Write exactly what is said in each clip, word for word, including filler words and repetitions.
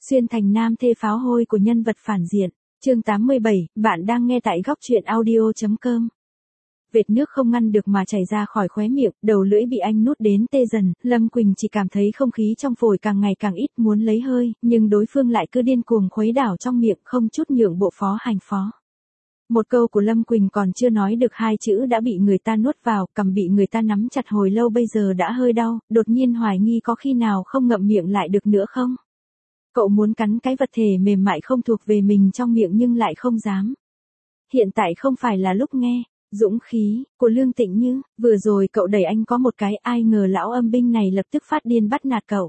Xuyên thành nam thê pháo hôi của nhân vật phản diện. Chương tám mươi bảy, bạn đang nghe tại góc truyện audio chấm com. Vệt nước không ngăn được mà chảy ra khỏi khóe miệng, đầu lưỡi bị anh nuốt đến tê dần, Lâm Quỳnh chỉ cảm thấy không khí trong phổi càng ngày càng ít, muốn lấy hơi, nhưng đối phương lại cứ điên cuồng khuấy đảo trong miệng, không chút nhượng bộ. Phó Hành phó. Một câu của Lâm Quỳnh còn chưa nói được hai chữ đã bị người ta nuốt vào, cằm bị người ta nắm chặt hồi lâu bây giờ đã hơi đau, đột nhiên hoài nghi có khi nào không ngậm miệng lại được nữa không? Cậu muốn cắn cái vật thể mềm mại không thuộc về mình trong miệng nhưng lại không dám. Hiện tại không phải là lúc nghe. Dũng khí của Lương Tịnh Như, vừa rồi cậu đẩy anh có một cái, ai ngờ lão âm binh này lập tức phát điên bắt nạt cậu.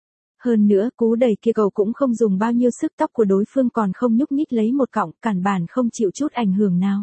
Hơn nữa, cú đẩy kia cậu cũng không dùng bao nhiêu sức, tóc của đối phương còn không nhúc nhích lấy một cọng, cản bản không chịu chút ảnh hưởng nào.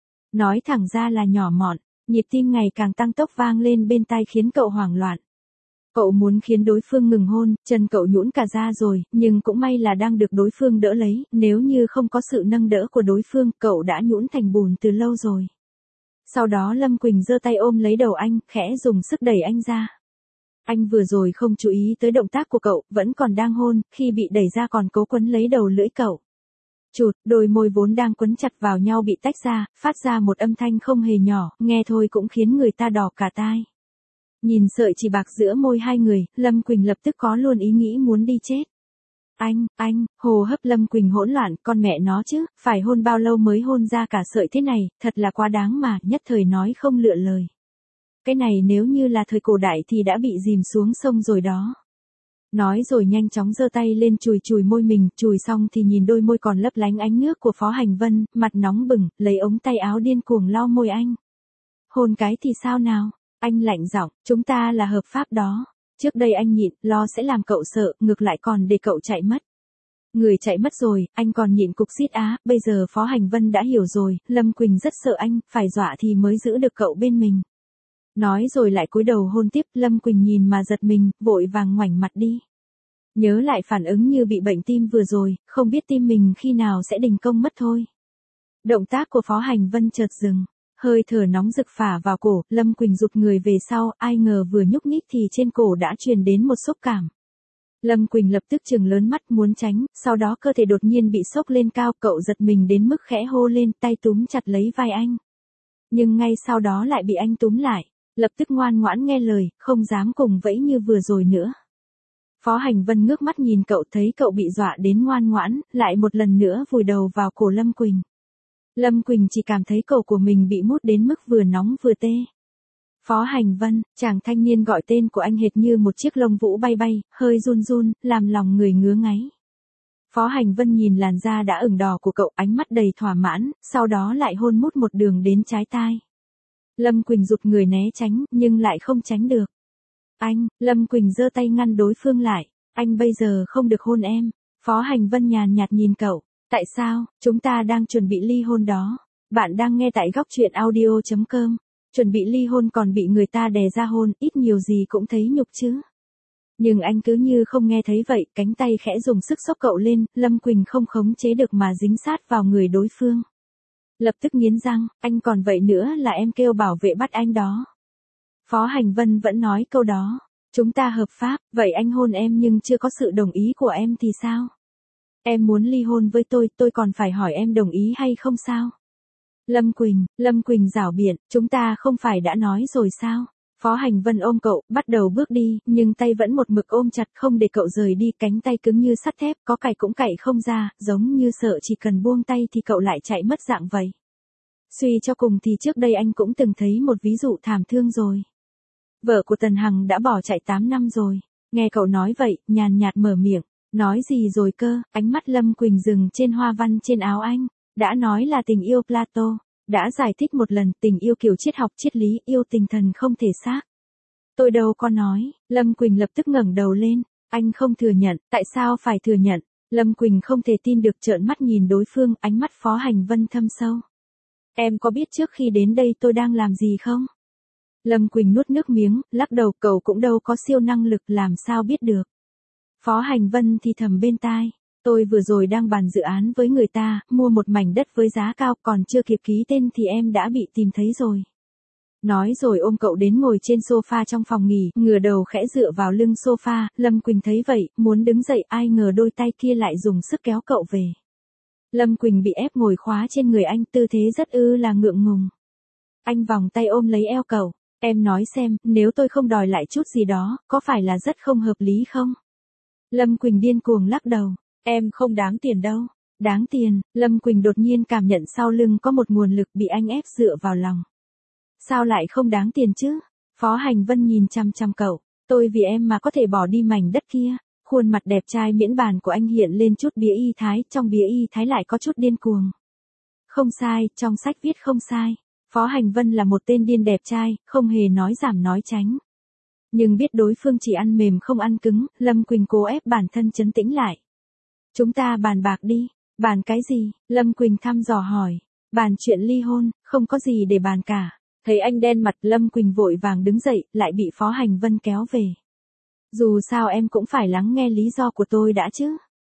Nói thẳng ra là nhỏ mọn, nhịp tim ngày càng tăng tốc vang lên bên tai khiến cậu hoảng loạn. Cậu muốn khiến đối phương ngừng hôn, chân cậu nhũn cả ra rồi, nhưng cũng may là đang được đối phương đỡ lấy, nếu như không có sự nâng đỡ của đối phương, cậu đã nhũn thành bùn từ lâu rồi. Sau đó Lâm Quỳnh giơ tay ôm lấy đầu anh, khẽ dùng sức đẩy anh ra. Anh vừa rồi không chú ý tới động tác của cậu, vẫn còn đang hôn, khi bị đẩy ra còn cố quấn lấy đầu lưỡi cậu. Chụt, đôi môi vốn đang quấn chặt vào nhau bị tách ra, phát ra một âm thanh không hề nhỏ, nghe thôi cũng khiến người ta đỏ cả tai. Nhìn sợi chỉ bạc giữa môi hai người, Lâm Quỳnh lập tức có luôn ý nghĩ muốn đi chết. Anh, anh, hô hấp Lâm Quỳnh hỗn loạn, con mẹ nó chứ, phải hôn bao lâu mới hôn ra cả sợi thế này, thật là quá đáng mà, nhất thời nói không lựa lời. Cái này nếu như là thời cổ đại thì đã bị dìm xuống sông rồi đó. Nói rồi nhanh chóng giơ tay lên chùi chùi môi mình, chùi xong thì nhìn đôi môi còn lấp lánh ánh nước của Phó Hành Vân, mặt nóng bừng, lấy ống tay áo điên cuồng lau môi anh. Hôn cái thì sao nào? Anh lạnh giọng, chúng ta là hợp pháp đó. Trước đây anh nhịn, lo sẽ làm cậu sợ, ngược lại còn để cậu chạy mất. Người chạy mất rồi, anh còn nhịn cục xít á, bây giờ Phó Hành Vân đã hiểu rồi, Lâm Quỳnh rất sợ anh, phải dọa thì mới giữ được cậu bên mình. Nói rồi lại cúi đầu hôn tiếp, Lâm Quỳnh nhìn mà giật mình, vội vàng ngoảnh mặt đi. Nhớ lại phản ứng như bị bệnh tim vừa rồi, không biết tim mình khi nào sẽ đình công mất thôi. Động tác của Phó Hành Vân chợt dừng. Hơi thở nóng rực phả vào cổ, Lâm Quỳnh rụt người về sau, ai ngờ vừa nhúc nhích thì trên cổ đã truyền đến một xúc cảm. Lâm Quỳnh lập tức trừng lớn mắt muốn tránh, sau đó cơ thể đột nhiên bị sốc lên cao, cậu giật mình đến mức khẽ hô lên, tay túm chặt lấy vai anh. Nhưng ngay sau đó lại bị anh túm lại, lập tức ngoan ngoãn nghe lời, không dám cùng vẫy như vừa rồi nữa. Phó Hành Vân ngước mắt nhìn cậu, thấy cậu bị dọa đến ngoan ngoãn, lại một lần nữa vùi đầu vào cổ Lâm Quỳnh. Lâm Quỳnh chỉ cảm thấy cổ của mình bị mút đến mức vừa nóng vừa tê. Phó Hành Vân, chàng thanh niên gọi tên của anh hệt như một chiếc lông vũ bay bay, hơi run run, làm lòng người ngứa ngáy. Phó Hành Vân nhìn làn da đã ửng đỏ của cậu, ánh mắt đầy thỏa mãn, sau đó lại hôn mút một đường đến trái tai. Lâm Quỳnh rụt người né tránh, nhưng lại không tránh được. Anh, Lâm Quỳnh giơ tay ngăn đối phương lại, anh bây giờ không được hôn em. Phó Hành Vân nhàn nhạt nhìn cậu. Tại sao, chúng ta đang chuẩn bị ly hôn đó. Bạn đang nghe tại góc truyện audio chấm com. Chuẩn bị ly hôn còn bị người ta đè ra hôn, ít nhiều gì cũng thấy nhục chứ. Nhưng anh cứ như không nghe thấy vậy, cánh tay khẽ dùng sức xốc cậu lên, Lâm Quỳnh không khống chế được mà dính sát vào người đối phương. Lập tức nghiến răng, anh còn vậy nữa là em kêu bảo vệ bắt anh đó. Phó Hành Vân vẫn nói câu đó. Chúng ta hợp pháp, vậy anh hôn em nhưng chưa có sự đồng ý của em thì sao? Em muốn ly hôn với tôi, tôi còn phải hỏi em đồng ý hay không sao? Lâm Quỳnh, Lâm Quỳnh giảo biện, chúng ta không phải đã nói rồi sao? Phó Hành Vân ôm cậu, bắt đầu bước đi, nhưng tay vẫn một mực ôm chặt không để cậu rời đi, cánh tay cứng như sắt thép, có cạy cũng cạy không ra, giống như sợ chỉ cần buông tay thì cậu lại chạy mất dạng vậy. Suy cho cùng thì trước đây anh cũng từng thấy một ví dụ thảm thương rồi. Vợ của Tần Hằng đã bỏ chạy tám năm rồi. Nghe cậu nói vậy, nhàn nhạt mở miệng. Nói gì rồi cơ, ánh mắt Lâm Quỳnh dừng trên hoa văn trên áo anh. Đã nói là tình yêu Plato. Đã giải thích một lần, tình yêu kiểu triết học triết lý, yêu tình thần không thể xác. Tôi đâu có nói. Lâm Quỳnh lập tức ngẩng đầu lên. Anh không thừa nhận, tại sao phải thừa nhận? Lâm Quỳnh không thể tin được, trợn mắt nhìn đối phương, ánh mắt Phó Hành Vân thâm sâu. Em có biết trước khi đến đây tôi đang làm gì không? Lâm Quỳnh nuốt nước miếng, lắc đầu, cậu cũng đâu có siêu năng lực, làm sao biết được. Phó Hành Vân thì thầm bên tai, tôi vừa rồi đang bàn dự án với người ta, mua một mảnh đất với giá cao, còn chưa kịp ký tên thì em đã bị tìm thấy rồi. Nói rồi ôm cậu đến ngồi trên sofa trong phòng nghỉ, ngửa đầu khẽ dựa vào lưng sofa, Lâm Quỳnh thấy vậy, muốn đứng dậy ai ngờ đôi tay kia lại dùng sức kéo cậu về. Lâm Quỳnh bị ép ngồi khóa trên người anh, tư thế rất ư là ngượng ngùng. Anh vòng tay ôm lấy eo cậu, em nói xem, nếu tôi không đòi lại chút gì đó, có phải là rất không hợp lý không? Lâm Quỳnh điên cuồng lắc đầu, em không đáng tiền đâu. Đáng tiền, Lâm Quỳnh đột nhiên cảm nhận sau lưng có một nguồn lực bị anh ép dựa vào lòng. Sao lại không đáng tiền chứ? Phó Hành Vân nhìn chăm chăm cậu, tôi vì em mà có thể bỏ đi mảnh đất kia. Khuôn mặt đẹp trai miễn bàn của anh hiện lên chút bía y thái, trong bía y thái lại có chút điên cuồng. Không sai, trong sách viết không sai. Phó Hành Vân là một tên điên đẹp trai, không hề nói giảm nói tránh. Nhưng biết đối phương chỉ ăn mềm không ăn cứng, Lâm Quỳnh cố ép bản thân trấn tĩnh lại. Chúng ta bàn bạc đi. Bàn cái gì? Lâm Quỳnh thăm dò hỏi. Bàn chuyện ly hôn, không có gì để bàn cả. Thấy anh đen mặt, Lâm Quỳnh vội vàng đứng dậy, lại bị Phó Hành Vân kéo về. Dù sao em cũng phải lắng nghe lý do của tôi đã chứ.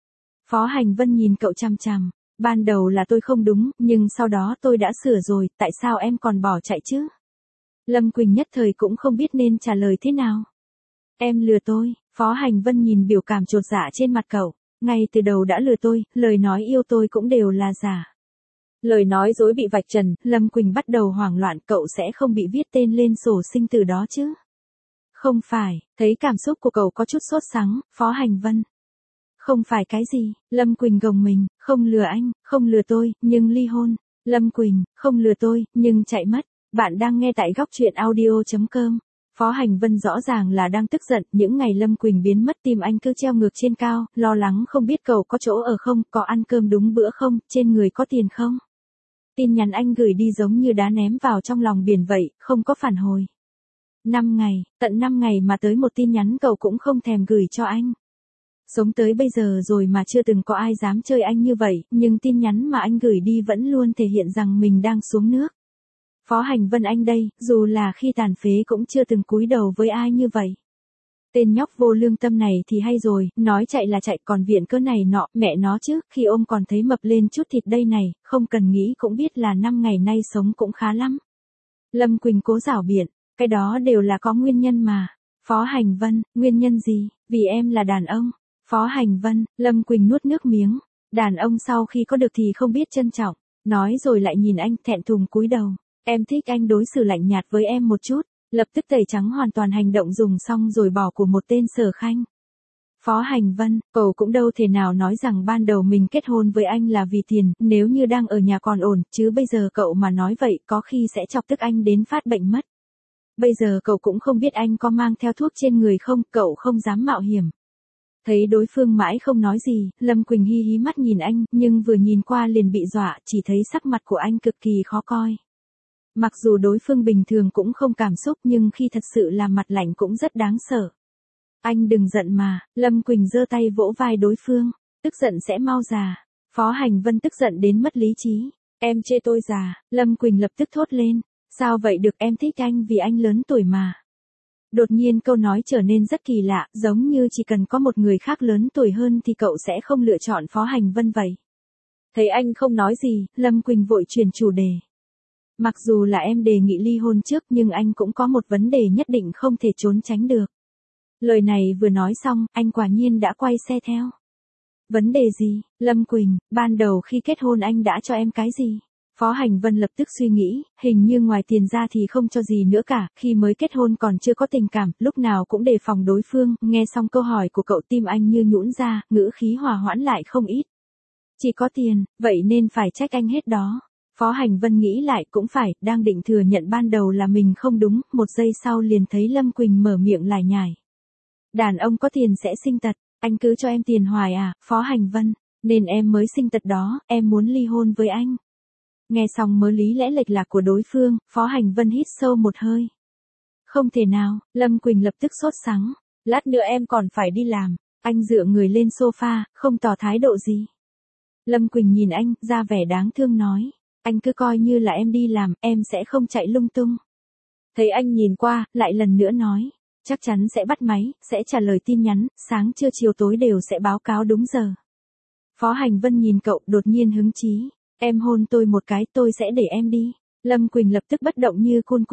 Phó Hành Vân nhìn cậu chằm chằm. Ban đầu là tôi không đúng, nhưng sau đó tôi đã sửa rồi, tại sao em còn bỏ chạy chứ? Lâm Quỳnh nhất thời cũng không biết nên trả lời thế nào. Em lừa tôi, Phó Hành Vân nhìn biểu cảm chột dạ trên mặt cậu. Ngay từ đầu đã lừa tôi, lời nói yêu tôi cũng đều là giả. Lời nói dối bị vạch trần, Lâm Quỳnh bắt đầu hoảng loạn, cậu sẽ không bị viết tên lên sổ sinh tử đó chứ? Không phải, thấy cảm xúc của cậu có chút sốt sắng, Phó Hành Vân. Không phải cái gì, Lâm Quỳnh gồng mình, không lừa anh, không lừa tôi, nhưng ly hôn. Lâm Quỳnh, không lừa tôi, nhưng chạy mất. Bạn đang nghe tại góc truyện audio chấm com. Phó Hành Vân rõ ràng là đang tức giận, những ngày Lâm Quỳnh biến mất tim anh cứ treo ngược trên cao, lo lắng không biết cậu có chỗ ở không, có ăn cơm đúng bữa không, trên người có tiền không. Tin nhắn anh gửi đi giống như đá ném vào trong lòng biển vậy, không có phản hồi. Năm ngày, tận năm ngày mà tới một tin nhắn cậu cũng không thèm gửi cho anh. Sống tới bây giờ rồi mà chưa từng có ai dám chơi anh như vậy, nhưng tin nhắn mà anh gửi đi vẫn luôn thể hiện rằng mình đang xuống nước. Phó Hành Vân anh đây, dù là khi tàn phế cũng chưa từng cúi đầu với ai như vậy. Tên nhóc vô lương tâm này thì hay rồi, nói chạy là chạy còn viện cớ này nọ, mẹ nó chứ, khi ôm còn thấy mập lên chút thịt đây này, không cần nghĩ cũng biết là năm ngày nay sống cũng khá lắm. Lâm Quỳnh cố giảo biện, cái đó đều là có nguyên nhân mà. Phó Hành Vân, nguyên nhân gì? Vì em là đàn ông. Phó Hành Vân, Lâm Quỳnh nuốt nước miếng. Đàn ông sau khi có được thì không biết trân trọng. Nói rồi lại nhìn anh thẹn thùng cúi đầu. Em thích anh đối xử lạnh nhạt với em một chút. Lập tức tẩy trắng hoàn toàn hành động dùng xong rồi bỏ của một tên Sở Khanh. Phó Hành Vân, cậu cũng đâu thể nào nói rằng ban đầu mình kết hôn với anh là vì tiền, nếu như đang ở nhà còn ổn, chứ bây giờ cậu mà nói vậy có khi sẽ chọc tức anh đến phát bệnh mất. Bây giờ cậu cũng không biết anh có mang theo thuốc trên người không, cậu không dám mạo hiểm. Thấy đối phương mãi không nói gì, Lâm Quỳnh hi hí mắt nhìn anh, nhưng vừa nhìn qua liền bị dọa, chỉ thấy sắc mặt của anh cực kỳ khó coi. Mặc dù đối phương bình thường cũng không cảm xúc nhưng khi thật sự là mặt lạnh cũng rất đáng sợ. Anh đừng giận mà, Lâm Quỳnh giơ tay vỗ vai đối phương, tức giận sẽ mau già. Phó Hành Vân tức giận đến mất lý trí. Em chê tôi già, Lâm Quỳnh lập tức thốt lên. Sao vậy được, em thích anh vì anh lớn tuổi mà. Đột nhiên câu nói trở nên rất kỳ lạ, giống như chỉ cần có một người khác lớn tuổi hơn thì cậu sẽ không lựa chọn Phó Hành Vân vậy. Thấy anh không nói gì, Lâm Quỳnh vội chuyển chủ đề. Mặc dù là em đề nghị ly hôn trước nhưng anh cũng có một vấn đề nhất định không thể trốn tránh được. Lời này vừa nói xong, anh quả nhiên đã quay xe theo. Vấn đề gì, Lâm Quỳnh, ban đầu khi kết hôn anh đã cho em cái gì? Phó Hành Vân lập tức suy nghĩ, hình như ngoài tiền ra thì không cho gì nữa cả, khi mới kết hôn còn chưa có tình cảm, lúc nào cũng đề phòng đối phương, nghe xong câu hỏi của cậu tim anh như nhũn ra, ngữ khí hòa hoãn lại không ít. Chỉ có tiền, vậy nên phải trách anh hết đó. Phó Hành Vân nghĩ lại cũng phải, đang định thừa nhận ban đầu là mình không đúng, một giây sau liền thấy Lâm Quỳnh mở miệng lải nhải. Đàn ông có tiền sẽ sinh tật, anh cứ cho em tiền hoài à, Phó Hành Vân, nên em mới sinh tật đó, em muốn ly hôn với anh. Nghe xong mớ lý lẽ lệch lạc của đối phương, Phó Hành Vân hít sâu một hơi. Không thể nào, Lâm Quỳnh lập tức sốt sắng, lát nữa em còn phải đi làm. Anh dựa người lên sofa, không tỏ thái độ gì. Lâm Quỳnh nhìn anh, ra vẻ đáng thương nói. Anh cứ coi như là em đi làm, em sẽ không chạy lung tung. Thấy anh nhìn qua, lại lần nữa nói. Chắc chắn sẽ bắt máy, sẽ trả lời tin nhắn, sáng trưa chiều tối đều sẽ báo cáo đúng giờ. Phó Hành Vân nhìn cậu đột nhiên hứng chí. Em hôn tôi một cái tôi sẽ để em đi. Lâm Quỳnh lập tức bất động như cun cút.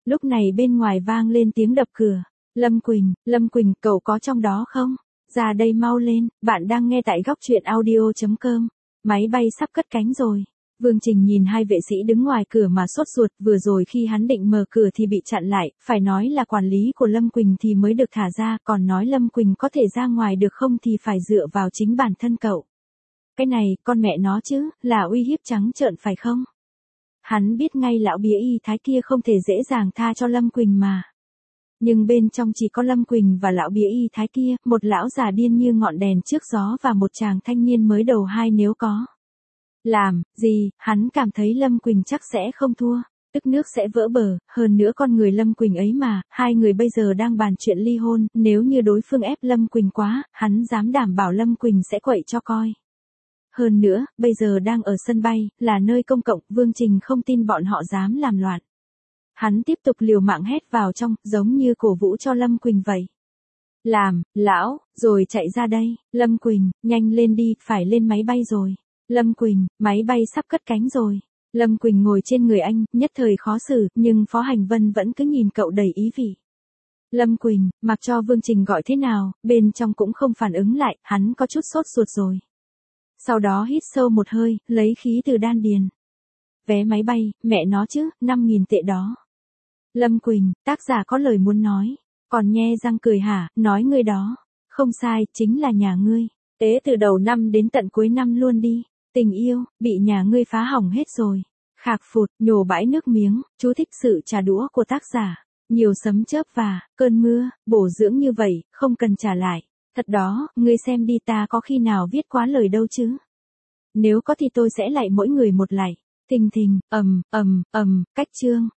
Lúc này bên ngoài vang lên tiếng đập cửa. Lâm Quỳnh, Lâm Quỳnh, cậu có trong đó không? Ra đây mau lên, bạn đang nghe tại góc truyện audio.com. Máy bay sắp cất cánh rồi. Vương Trình nhìn hai vệ sĩ đứng ngoài cửa mà sốt ruột, vừa rồi khi hắn định mở cửa thì bị chặn lại, phải nói là quản lý của Lâm Quỳnh thì mới được thả ra, còn nói Lâm Quỳnh có thể ra ngoài được không thì phải dựa vào chính bản thân cậu. Cái này, con mẹ nó chứ, là uy hiếp trắng trợn phải không? Hắn biết ngay lão bía y thái kia không thể dễ dàng tha cho Lâm Quỳnh mà. Nhưng bên trong chỉ có Lâm Quỳnh và lão bía y thái kia, một lão già điên như ngọn đèn trước gió và một chàng thanh niên mới đầu hai nếu có. Làm, gì, hắn cảm thấy Lâm Quỳnh chắc sẽ không thua, tức nước sẽ vỡ bờ, hơn nữa con người Lâm Quỳnh ấy mà, hai người bây giờ đang bàn chuyện ly hôn, nếu như đối phương ép Lâm Quỳnh quá, hắn dám đảm bảo Lâm Quỳnh sẽ quậy cho coi. Hơn nữa, bây giờ đang ở sân bay, là nơi công cộng, Vương Trình không tin bọn họ dám làm loạn. Hắn tiếp tục liều mạng hét vào trong, giống như cổ vũ cho Lâm Quỳnh vậy. Làm, lão, rồi chạy ra đây, Lâm Quỳnh, nhanh lên đi, phải lên máy bay rồi. Lâm Quỳnh, máy bay sắp cất cánh rồi. Lâm Quỳnh ngồi trên người anh, nhất thời khó xử, nhưng Phó Hành Vân vẫn cứ nhìn cậu đầy ý vị. Lâm Quỳnh, mặc cho Vương Trình gọi thế nào, bên trong cũng không phản ứng lại, hắn có chút sốt ruột rồi. Sau đó hít sâu một hơi, lấy khí từ đan điền. Vé máy bay, mẹ nó chứ, năm nghìn tệ đó. Lâm Quỳnh, tác giả có lời muốn nói. Còn nhe răng cười hả, nói ngươi đó. Không sai, chính là nhà ngươi. Tế từ đầu năm đến tận cuối năm luôn đi. Tình yêu, bị nhà ngươi phá hỏng hết rồi. Khạc phụt, nhổ bãi nước miếng, chú thích sự trả đũa của tác giả. Nhiều sấm chớp và, cơn mưa, bổ dưỡng như vậy, không cần trả lại. Thật đó, ngươi xem đi ta có khi nào viết quá lời đâu chứ. Nếu có thì tôi sẽ lại mỗi người một lại. Thình thình, ầm, ầm, ầm, cách chương.